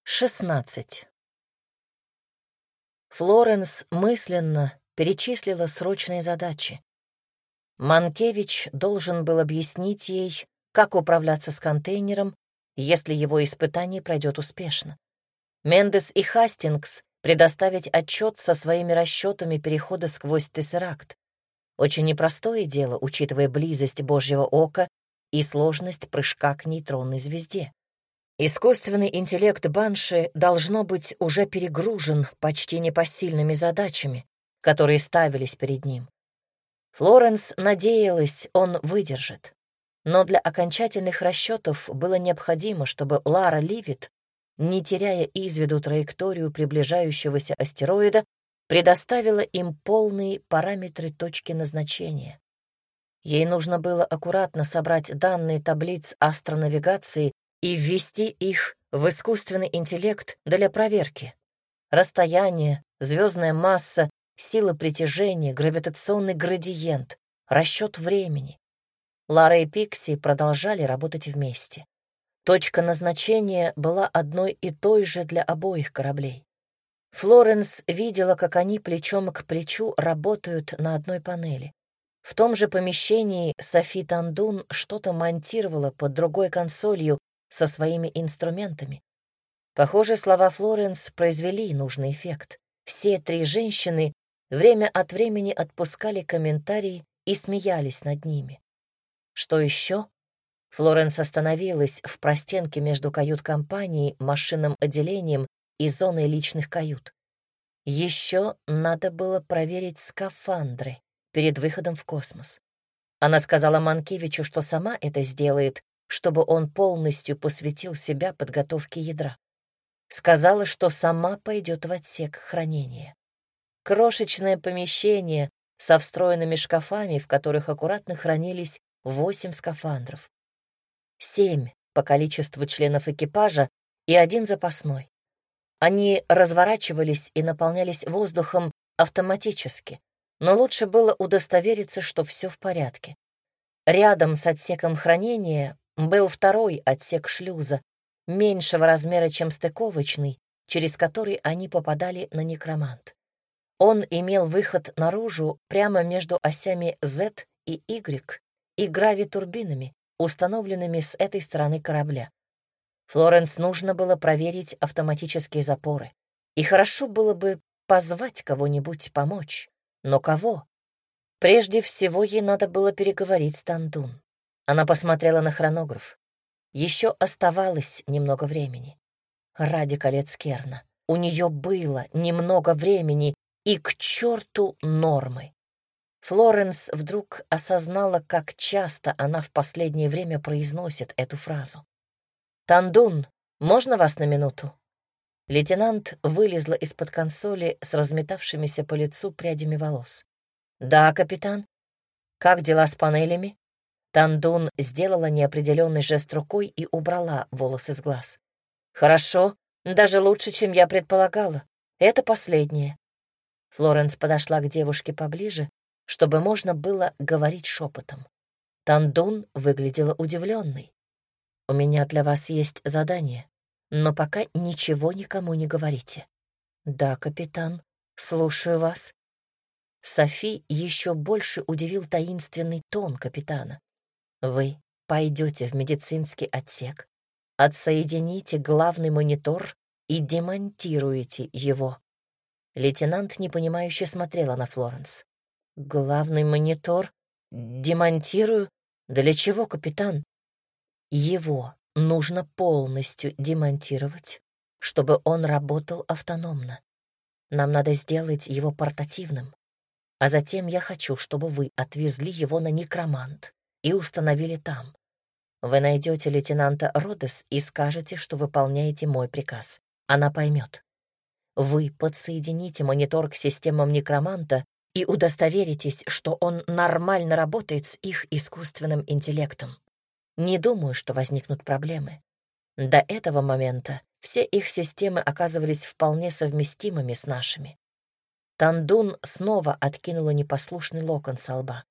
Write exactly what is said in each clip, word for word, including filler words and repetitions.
шестнадцать. Флоренс мысленно перечислила срочные задачи. Манкевич должен был объяснить ей, как управляться с контейнером, если его испытание пройдет успешно. Мендес и Хастингс предоставить отчет со своими расчетами перехода сквозь Тессеракт. Очень непростое дело, учитывая близость Божьего ока и сложность прыжка к нейтронной звезде. Искусственный интеллект Банши, должно быть, уже перегружен почти непосильными задачами, которые ставились перед ним. Флоренс надеялась, он выдержит. Но для окончательных расчетов было необходимо, чтобы Лара Ливит, не теряя из виду траекторию приближающегося астероида, предоставила им полные параметры точки назначения. Ей нужно было аккуратно собрать данные таблиц астронавигации и ввести их в искусственный интеллект для проверки. Расстояние, звездная масса, сила притяжения, гравитационный градиент, расчет времени. Лара и Пикси продолжали работать вместе. Точка назначения была одной и той же для обоих кораблей. Флоренс видела, как они плечом к плечу работают на одной панели. В том же помещении Софи Тандун что-то монтировала под другой консолью со своими инструментами. Похоже, слова Флоренс произвели нужный эффект. Все три женщины время от времени отпускали комментарии и смеялись над ними. Что еще? Флоренс остановилась в простенке между кают-компанией, машинным отделением и зоной личных кают. Еще надо было проверить скафандры перед выходом в космос. Она сказала Манкевичу, что сама это сделает, чтобы он полностью посвятил себя подготовке ядра. Сказала, что сама пойдет в отсек хранения. Крошечное помещение со встроенными шкафами, в которых аккуратно хранились восемь скафандров. Семь по количеству членов экипажа и один запасной. Они разворачивались и наполнялись воздухом автоматически, но лучше было удостовериться, что все в порядке. Рядом с отсеком хранения был второй отсек шлюза, меньшего размера, чем стыковочный, через который они попадали на некромант. Он имел выход наружу прямо между осями Z и Y и гравитурбинами, установленными с этой стороны корабля. Флоренс нужно было проверить автоматические запоры. И хорошо было бы позвать кого-нибудь помочь. Но кого? Прежде всего, ей надо было переговорить с Тандун. Она посмотрела на хронограф. Еще оставалось немного времени. Ради колец Керна. У нее было немного времени и к черту нормы. Флоренс вдруг осознала, как часто она в последнее время произносит эту фразу. «Тандун, можно вас на минуту?» Лейтенант вылезла из-под консоли с разметавшимися по лицу прядями волос. «Да, капитан. Как дела с панелями?» Тандун сделала неопределенный жест рукой и убрала волосы с глаз. «Хорошо, даже лучше, чем я предполагала. Это последнее». Флоренс подошла к девушке поближе, чтобы можно было говорить шепотом. Тандун выглядела удивленной. «У меня для вас есть задание, но пока ничего никому не говорите». «Да, капитан, слушаю вас». Софи еще больше удивил таинственный тон капитана. «Вы пойдете в медицинский отсек, отсоедините главный монитор и демонтируете его». Лейтенант непонимающе смотрела на Флоренс. «Главный монитор? Демонтирую? Для чего, капитан?» «Его нужно полностью демонтировать, чтобы он работал автономно. Нам надо сделать его портативным. А затем я хочу, чтобы вы отвезли его на некромант и установили там. Вы найдете лейтенанта Родес и скажете, что выполняете мой приказ. Она поймет. Вы подсоедините монитор к системам некроманта и удостоверитесь, что он нормально работает с их искусственным интеллектом. Не думаю, что возникнут проблемы. До этого момента все их системы оказывались вполне совместимыми с нашими». Тандун снова откинула непослушный локон со лба.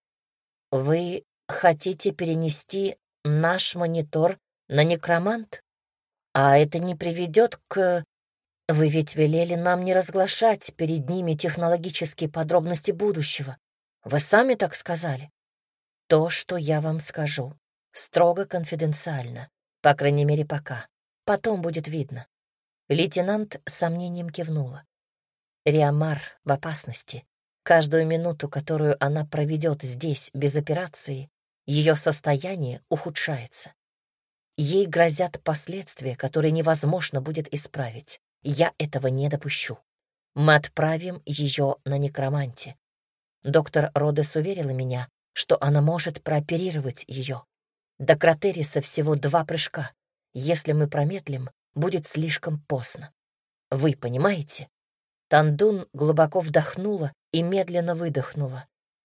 «Вы хотите перенести наш монитор на некромант?» А это не приведет к... Вы ведь велели нам не разглашать перед ними технологические подробности будущего. Вы сами так сказали. То, что я вам скажу, строго конфиденциально, по крайней мере, пока. Потом будет видно. Лейтенант с сомнением кивнула. Риамар в опасности. Каждую минуту, которую она проведет здесь без операции, ее состояние ухудшается. Ей грозят последствия, которые невозможно будет исправить. Я этого не допущу. Мы отправим ее на некроманте. Доктор Родес уверила меня, что она может прооперировать ее. До Кратериса всего два прыжка. Если мы промедлим, будет слишком поздно. Вы понимаете? Тандун глубоко вдохнула и медленно выдохнула.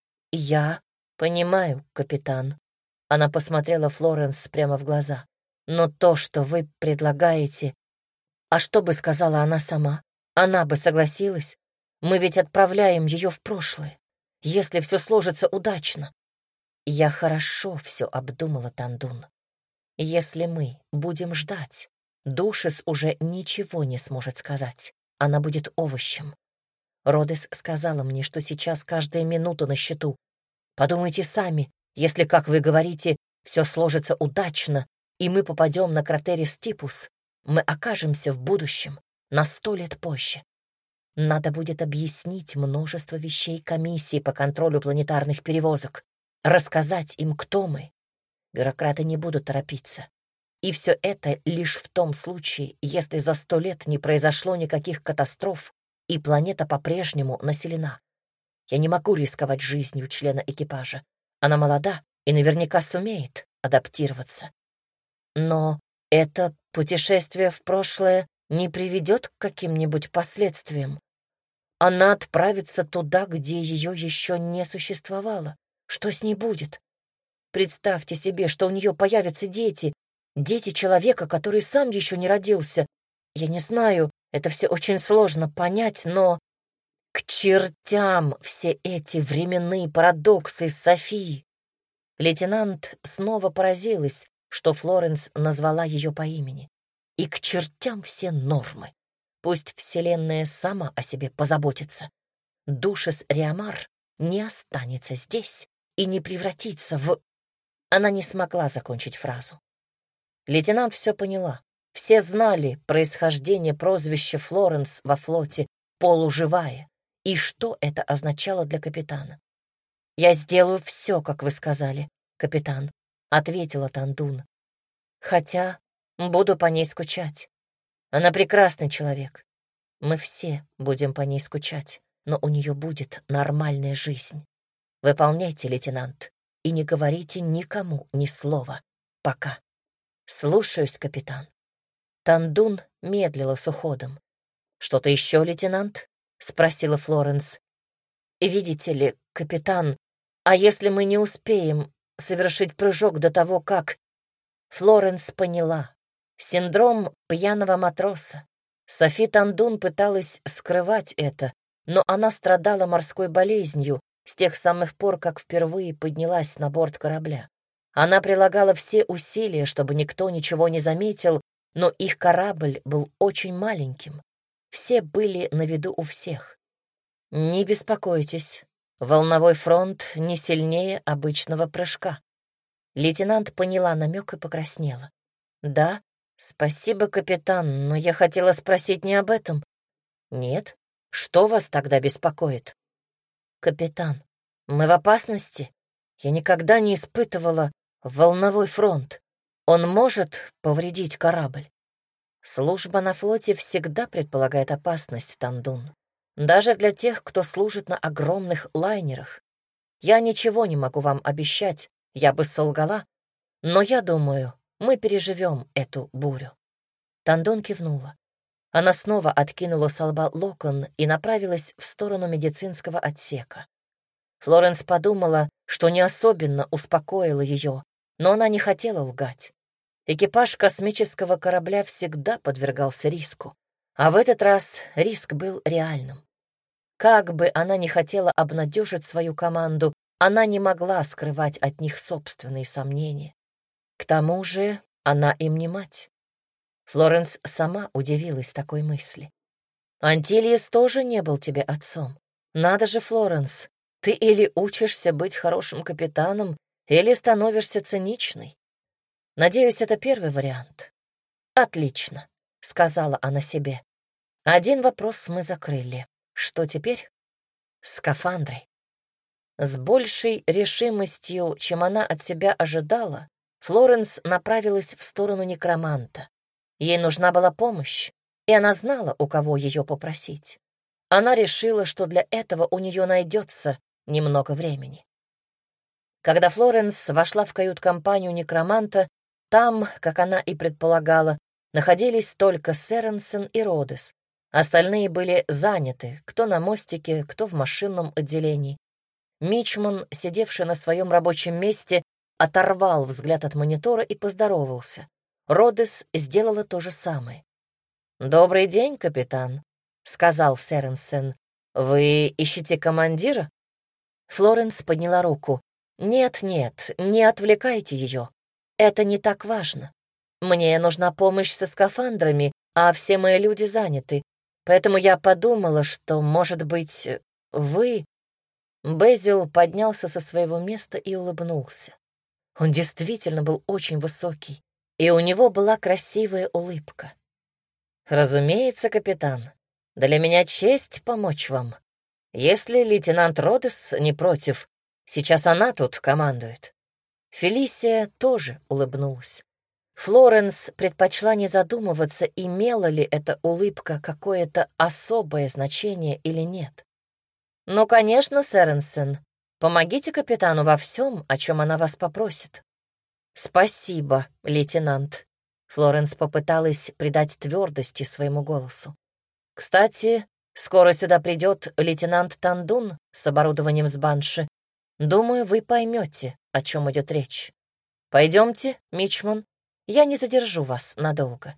«Я понимаю, капитан». Она посмотрела Флоренс прямо в глаза. «Но то, что вы предлагаете...» А что бы сказала она сама? Она бы согласилась? Мы ведь отправляем ее в прошлое, если все сложится удачно. Я хорошо все обдумала, Тандун. Если мы будем ждать, Душис уже ничего не сможет сказать. Она будет овощем. Родес сказала мне, что сейчас каждая минута на счету. Подумайте сами, если, как вы говорите, все сложится удачно, и мы попадем на Кратерис Типус, мы окажемся в будущем на сто лет позже. Надо будет объяснить множество вещей комиссии по контролю планетарных перевозок, рассказать им, кто мы. Бюрократы не будут торопиться. И все это лишь в том случае, если за сто лет не произошло никаких катастроф, и планета по-прежнему населена. Я не могу рисковать жизнью члена экипажа. Она молода и наверняка сумеет адаптироваться. Но это путешествие в прошлое не приведет к каким-нибудь последствиям. Она отправится туда, где ее еще не существовало. Что с ней будет? Представьте себе, что у нее появятся дети, дети человека, который сам еще не родился. Я не знаю, это все очень сложно понять, но... К чертям все эти временные парадоксы, Софии! Лейтенант снова поразилась, что Флоренс назвала ее по имени. И к чертям все нормы. Пусть Вселенная сама о себе позаботится. Душис Риамар не останется здесь и не превратится в... Она не смогла закончить фразу. Лейтенант все поняла. Все знали происхождение прозвища Флоренс во флоте «полуживая» и что это означало для капитана. «Я сделаю все, как вы сказали, капитан», — ответила Тандун. «Хотя буду по ней скучать. Она прекрасный человек. Мы все будем по ней скучать, но у нее будет нормальная жизнь. Выполняйте, лейтенант, и не говорите никому ни слова. Пока». «Слушаюсь, капитан». Тандун медлила с уходом. «Что-то еще, лейтенант?» — спросила Флоренс. «Видите ли, капитан, а если мы не успеем совершить прыжок до того, как...» Флоренс поняла. Синдром пьяного матроса. Софи Тандун пыталась скрывать это, но она страдала морской болезнью с тех самых пор, как впервые поднялась на борт корабля. Она прилагала все усилия, чтобы никто ничего не заметил, но их корабль был очень маленьким. Все были на виду у всех. Не беспокойтесь, волновой фронт не сильнее обычного прыжка. Лейтенант поняла намек и покраснела. Да, спасибо, капитан, но я хотела спросить не об этом. Нет? Что вас тогда беспокоит? Капитан, мы в опасности? Я никогда не испытывала волновой фронт. Он может повредить корабль. Служба на флоте всегда предполагает опасность, Тандун. Даже для тех, кто служит на огромных лайнерах. Я ничего не могу вам обещать, я бы солгала, но я думаю, мы переживем эту бурю. Тандун кивнула. Она снова откинула со лба локон и направилась в сторону медицинского отсека. Флоренс подумала, что не особенно успокоила ее, но она не хотела лгать. Экипаж космического корабля всегда подвергался риску, а в этот раз риск был реальным. Как бы она ни хотела обнадежить свою команду, она не могла скрывать от них собственные сомнения. К тому же она им не мать. Флоренс сама удивилась такой мысли. «Антильес тоже не был тебе отцом. Надо же, Флоренс, ты или учишься быть хорошим капитаном, или становишься циничной. Надеюсь, это первый вариант». «Отлично», — сказала она себе. «Один вопрос мы закрыли. Что теперь?» «Скафандры». С большей решимостью, чем она от себя ожидала, Флоренс направилась в сторону некроманта. Ей нужна была помощь, и она знала, у кого ее попросить. Она решила, что для этого у нее найдется немного времени. Когда Флоренс вошла в кают-компанию некроманта, там, как она и предполагала, находились только Сэренсен и Родес. Остальные были заняты, кто на мостике, кто в машинном отделении. Мичман, сидевший на своем рабочем месте, оторвал взгляд от монитора и поздоровался. Родес сделала то же самое. «Добрый день, капитан», — сказал Сэренсен. «Вы ищете командира?» Флоренс подняла руку. «Нет-нет, не отвлекайте ее. Это не так важно. Мне нужна помощь со скафандрами, а все мои люди заняты. Поэтому я подумала, что, может быть, вы...» Безил поднялся со своего места и улыбнулся. Он действительно был очень высокий, и у него была красивая улыбка. «Разумеется, капитан, для меня честь помочь вам. Если лейтенант Родес не против, сейчас она тут командует». Фелисия тоже улыбнулась. Флоренс предпочла не задумываться, имела ли эта улыбка какое-то особое значение или нет. «Ну, конечно, Сэренсен, помогите капитану во всем, о чем она вас попросит». «Спасибо, лейтенант». Флоренс попыталась придать твердости своему голосу. «Кстати, скоро сюда придет лейтенант Тандун с оборудованием с банши. Думаю, вы поймете, о чем идет речь. Пойдемте, Мичман, я не задержу вас надолго».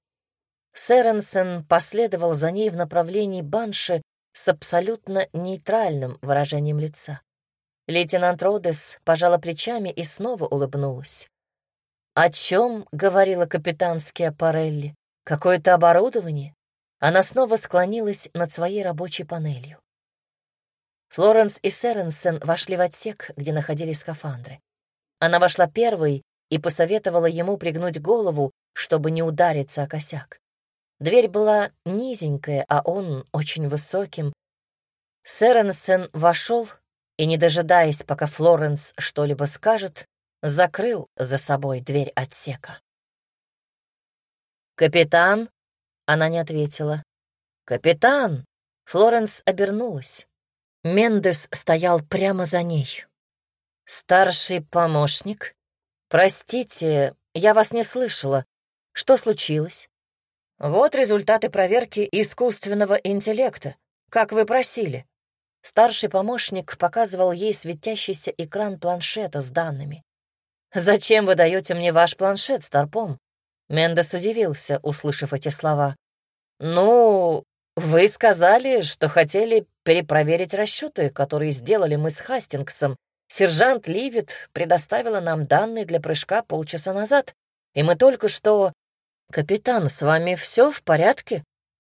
Сэренсен последовал за ней в направлении банши с абсолютно нейтральным выражением лица. Лейтенант Родес пожала плечами и снова улыбнулась. «О чем?» — говорила капитан Скиапарелли. «Какое-то оборудование?» Она снова склонилась над своей рабочей панелью. Флоренс и Сэренсен вошли в отсек, где находились скафандры. Она вошла первой и посоветовала ему пригнуть голову, чтобы не удариться о косяк. Дверь была низенькая, а он очень высоким. Сэренсен вошел и, не дожидаясь, пока Флоренс что-либо скажет, закрыл за собой дверь отсека. «Капитан?» — она не ответила. «Капитан!» — Флоренс обернулась. Мендес стоял прямо за ней. «Старший помощник? Простите, я вас не слышала. Что случилось?» «Вот результаты проверки искусственного интеллекта, как вы просили». Старший помощник показывал ей светящийся экран планшета с данными. «Зачем вы даете мне ваш планшет, Старпом?» Мендес удивился, услышав эти слова. «Ну, вы сказали, что хотели перепроверить расчеты, которые сделали мы с Хастингсом. Сержант Ливит предоставила нам данные для прыжка полчаса назад, и мы только что... Капитан, с вами все в порядке?»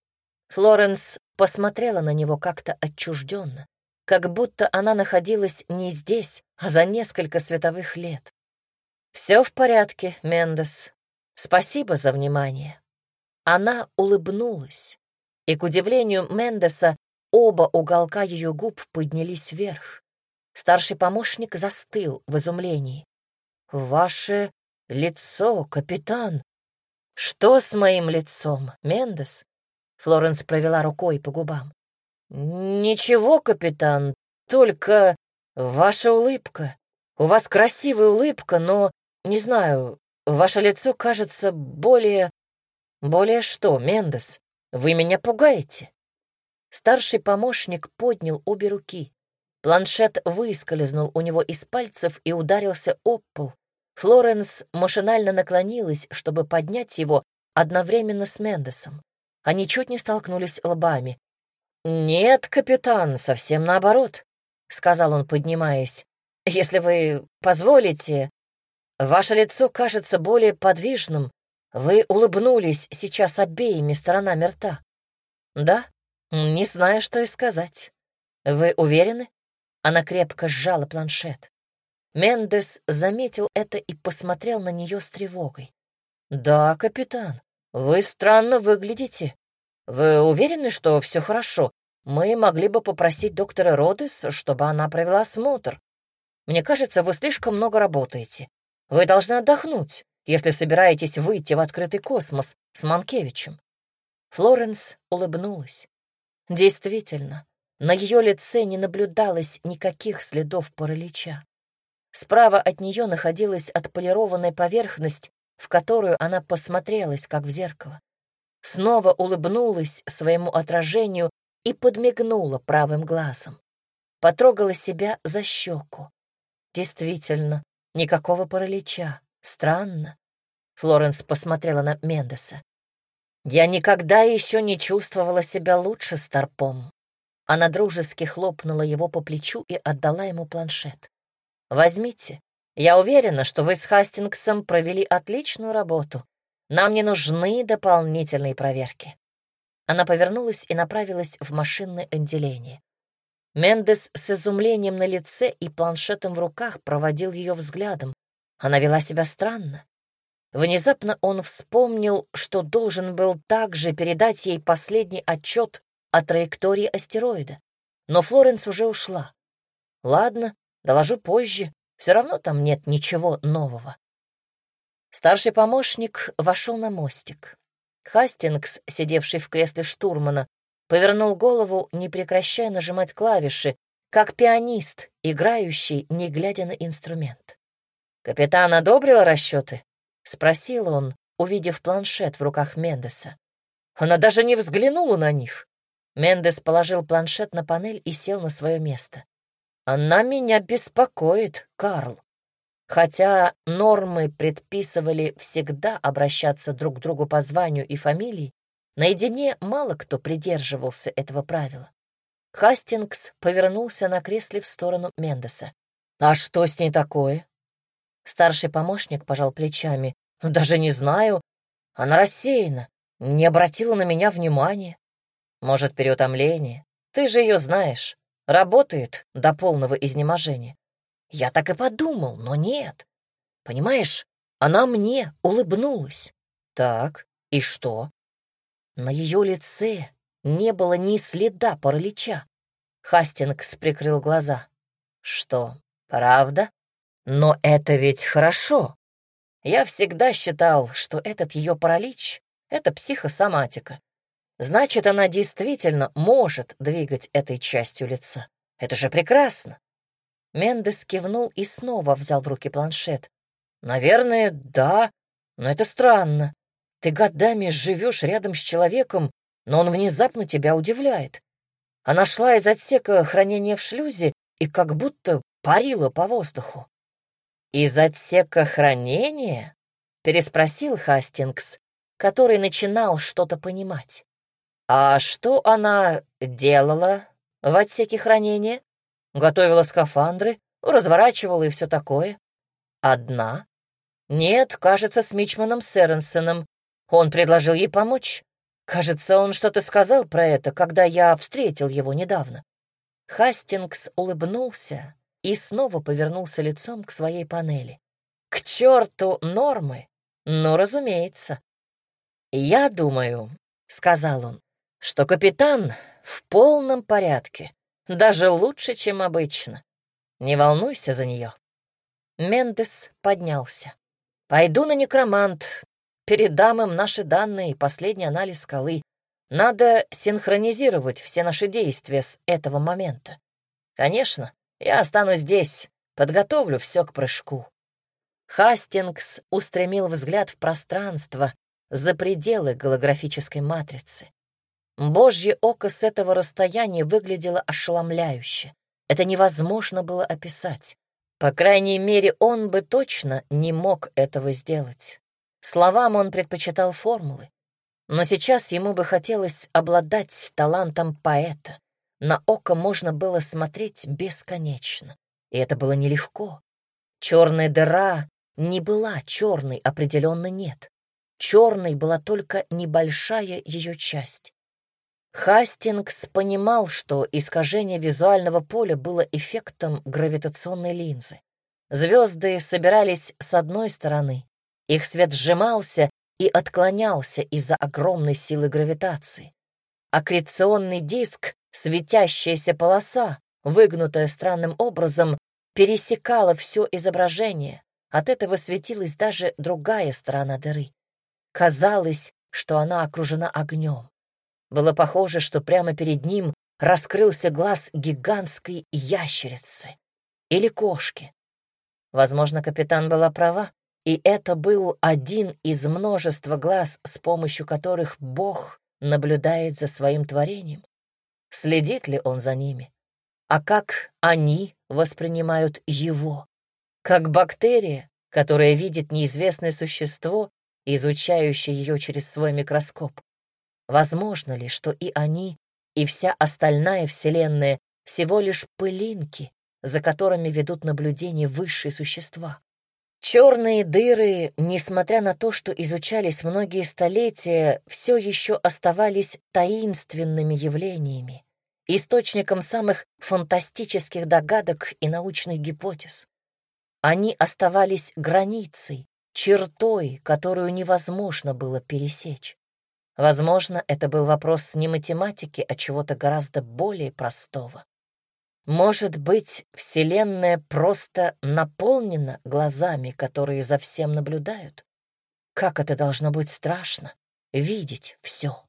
Флоренс посмотрела на него как-то отчужденно, как будто она находилась не здесь, а за несколько световых лет. «Все в порядке, Мендес. Спасибо за внимание». Она улыбнулась, и, к удивлению Мендеса, оба уголка ее губ поднялись вверх. Старший помощник застыл в изумлении. «Ваше лицо, капитан!» «Что с моим лицом, Мендес?» Флоренс провела рукой по губам. «Ничего, капитан, только ваша улыбка. У вас красивая улыбка, но, не знаю, ваше лицо кажется более... Более что, Мендес? Вы меня пугаете». Старший помощник поднял обе руки. Планшет выскользнул у него из пальцев и ударился об пол. Флоренс машинально наклонилась, чтобы поднять его одновременно с Мендесом. Они чуть не столкнулись лбами. «Нет, капитан, совсем наоборот», — сказал он, поднимаясь. «Если вы позволите, ваше лицо кажется более подвижным. Вы улыбнулись сейчас обеими сторонами рта. Да? Не знаю, что и сказать. Вы уверены? Она крепко сжала планшет. Мендес заметил это и посмотрел на нее с тревогой. «Да, капитан, вы странно выглядите. Вы уверены, что все хорошо? Мы могли бы попросить доктора Родес, чтобы она провела осмотр. Мне кажется, вы слишком много работаете. Вы должны отдохнуть, если собираетесь выйти в открытый космос с Манкевичем». Флоренс улыбнулась. Действительно, на ее лице не наблюдалось никаких следов паралича. Справа от нее находилась отполированная поверхность, в которую она посмотрелась, как в зеркало. Снова улыбнулась своему отражению и подмигнула правым глазом. Потрогала себя за щеку. Действительно, никакого паралича. Странно. Флоренс посмотрела на Мендеса. «Я никогда еще не чувствовала себя лучше, Старпом». Она дружески хлопнула его по плечу и отдала ему планшет. «Возьмите. Я уверена, что вы с Хастингсом провели отличную работу. Нам не нужны дополнительные проверки». Она повернулась и направилась в машинное отделение. Мендес с изумлением на лице и планшетом в руках проводил ее взглядом. Она вела себя странно. Внезапно он вспомнил, что должен был также передать ей последний отчет о траектории астероида. Но Флоренс уже ушла. Ладно, доложу позже, все равно там нет ничего нового. Старший помощник вошел на мостик. Хастингс, сидевший в кресле штурмана, повернул голову, не прекращая нажимать клавиши, как пианист, играющий, не глядя на инструмент. «Капитан одобрил расчеты?» — спросил он, увидев планшет в руках Мендеса. Она даже не взглянула на них. Мендес положил планшет на панель и сел на свое место. «Она меня беспокоит, Карл. Хотя нормы предписывали всегда обращаться друг к другу по званию и фамилии, наедине мало кто придерживался этого правила». Хастингс повернулся на кресле в сторону Мендеса. «А что с ней такое?» Старший помощник пожал плечами. «Даже не знаю. Она рассеяна, не обратила на меня внимания. Может, переутомление? Ты же ее знаешь. Работает до полного изнеможения». Я так и подумал, но нет. Понимаешь, она мне улыбнулась. Так, и что? На ее лице не было ни следа паралича. Хастингс прикрыл глаза. Что, правда? Но это ведь хорошо. Я всегда считал, что этот ее паралич — это психосоматика. Значит, она действительно может двигать этой частью лица. Это же прекрасно. Мендес кивнул и снова взял в руки планшет. «Наверное, да, но это странно. Ты годами живешь рядом с человеком, но он внезапно тебя удивляет. Она шла из отсека хранения в шлюзе и как будто парила по воздуху». «Из отсека хранения?» — переспросил Хастингс, который начинал что-то понимать. «А что она делала в отсеке хранения? Готовила скафандры, разворачивала и все такое. Одна? Нет, кажется, с Мичманом Сэренсеном. Он предложил ей помочь. Кажется, он что-то сказал про это, когда я встретил его недавно». Хастингс улыбнулся и снова повернулся лицом к своей панели. «К черту нормы! Ну, разумеется. Я думаю, — сказал он, — что капитан в полном порядке. Даже лучше, чем обычно. Не волнуйся за нее». Мендес поднялся. «Пойду на некромант. Передам им наши данные и последний анализ скалы. Надо синхронизировать все наши действия с этого момента. Конечно, я останусь здесь, подготовлю все к прыжку». Хастингс устремил взгляд в пространство за пределы голографической матрицы. Божье око с этого расстояния выглядело ошеломляюще. Это невозможно было описать. По крайней мере, он бы точно не мог этого сделать. Словам он предпочитал формулы. Но сейчас ему бы хотелось обладать талантом поэта. На око можно было смотреть бесконечно. И это было нелегко. Черная дыра не была черной, определенно нет. черной была только небольшая ее часть. Хастингс понимал, что искажение визуального поля было эффектом гравитационной линзы. Звезды собирались с одной стороны, их свет сжимался и отклонялся из-за огромной силы гравитации. Аккреционный диск, светящаяся полоса, выгнутая странным образом, пересекала все изображение. От этого светилась даже другая сторона дыры. Казалось, что она окружена огнем. Было похоже, что прямо перед ним раскрылся глаз гигантской ящерицы или кошки. Возможно, капитан была права, и это был один из множества глаз, с помощью которых Бог наблюдает за своим творением. Следит ли он за ними? А как они воспринимают его? Как бактерия, которая видит неизвестное существо, изучающее ее через свой микроскоп. Возможно ли, что и они, и вся остальная Вселенная всего лишь пылинки, за которыми ведут наблюдение высшие существа? Черные дыры, несмотря на то, что изучались многие столетия, все еще оставались таинственными явлениями, источником самых фантастических догадок и научных гипотез. Они оставались границей, чертой, которую невозможно было пересечь. Возможно, это был вопрос не математики, а чего-то гораздо более простого. Может быть, Вселенная просто наполнена глазами, которые за всем наблюдают? Как это должно быть страшно — видеть все.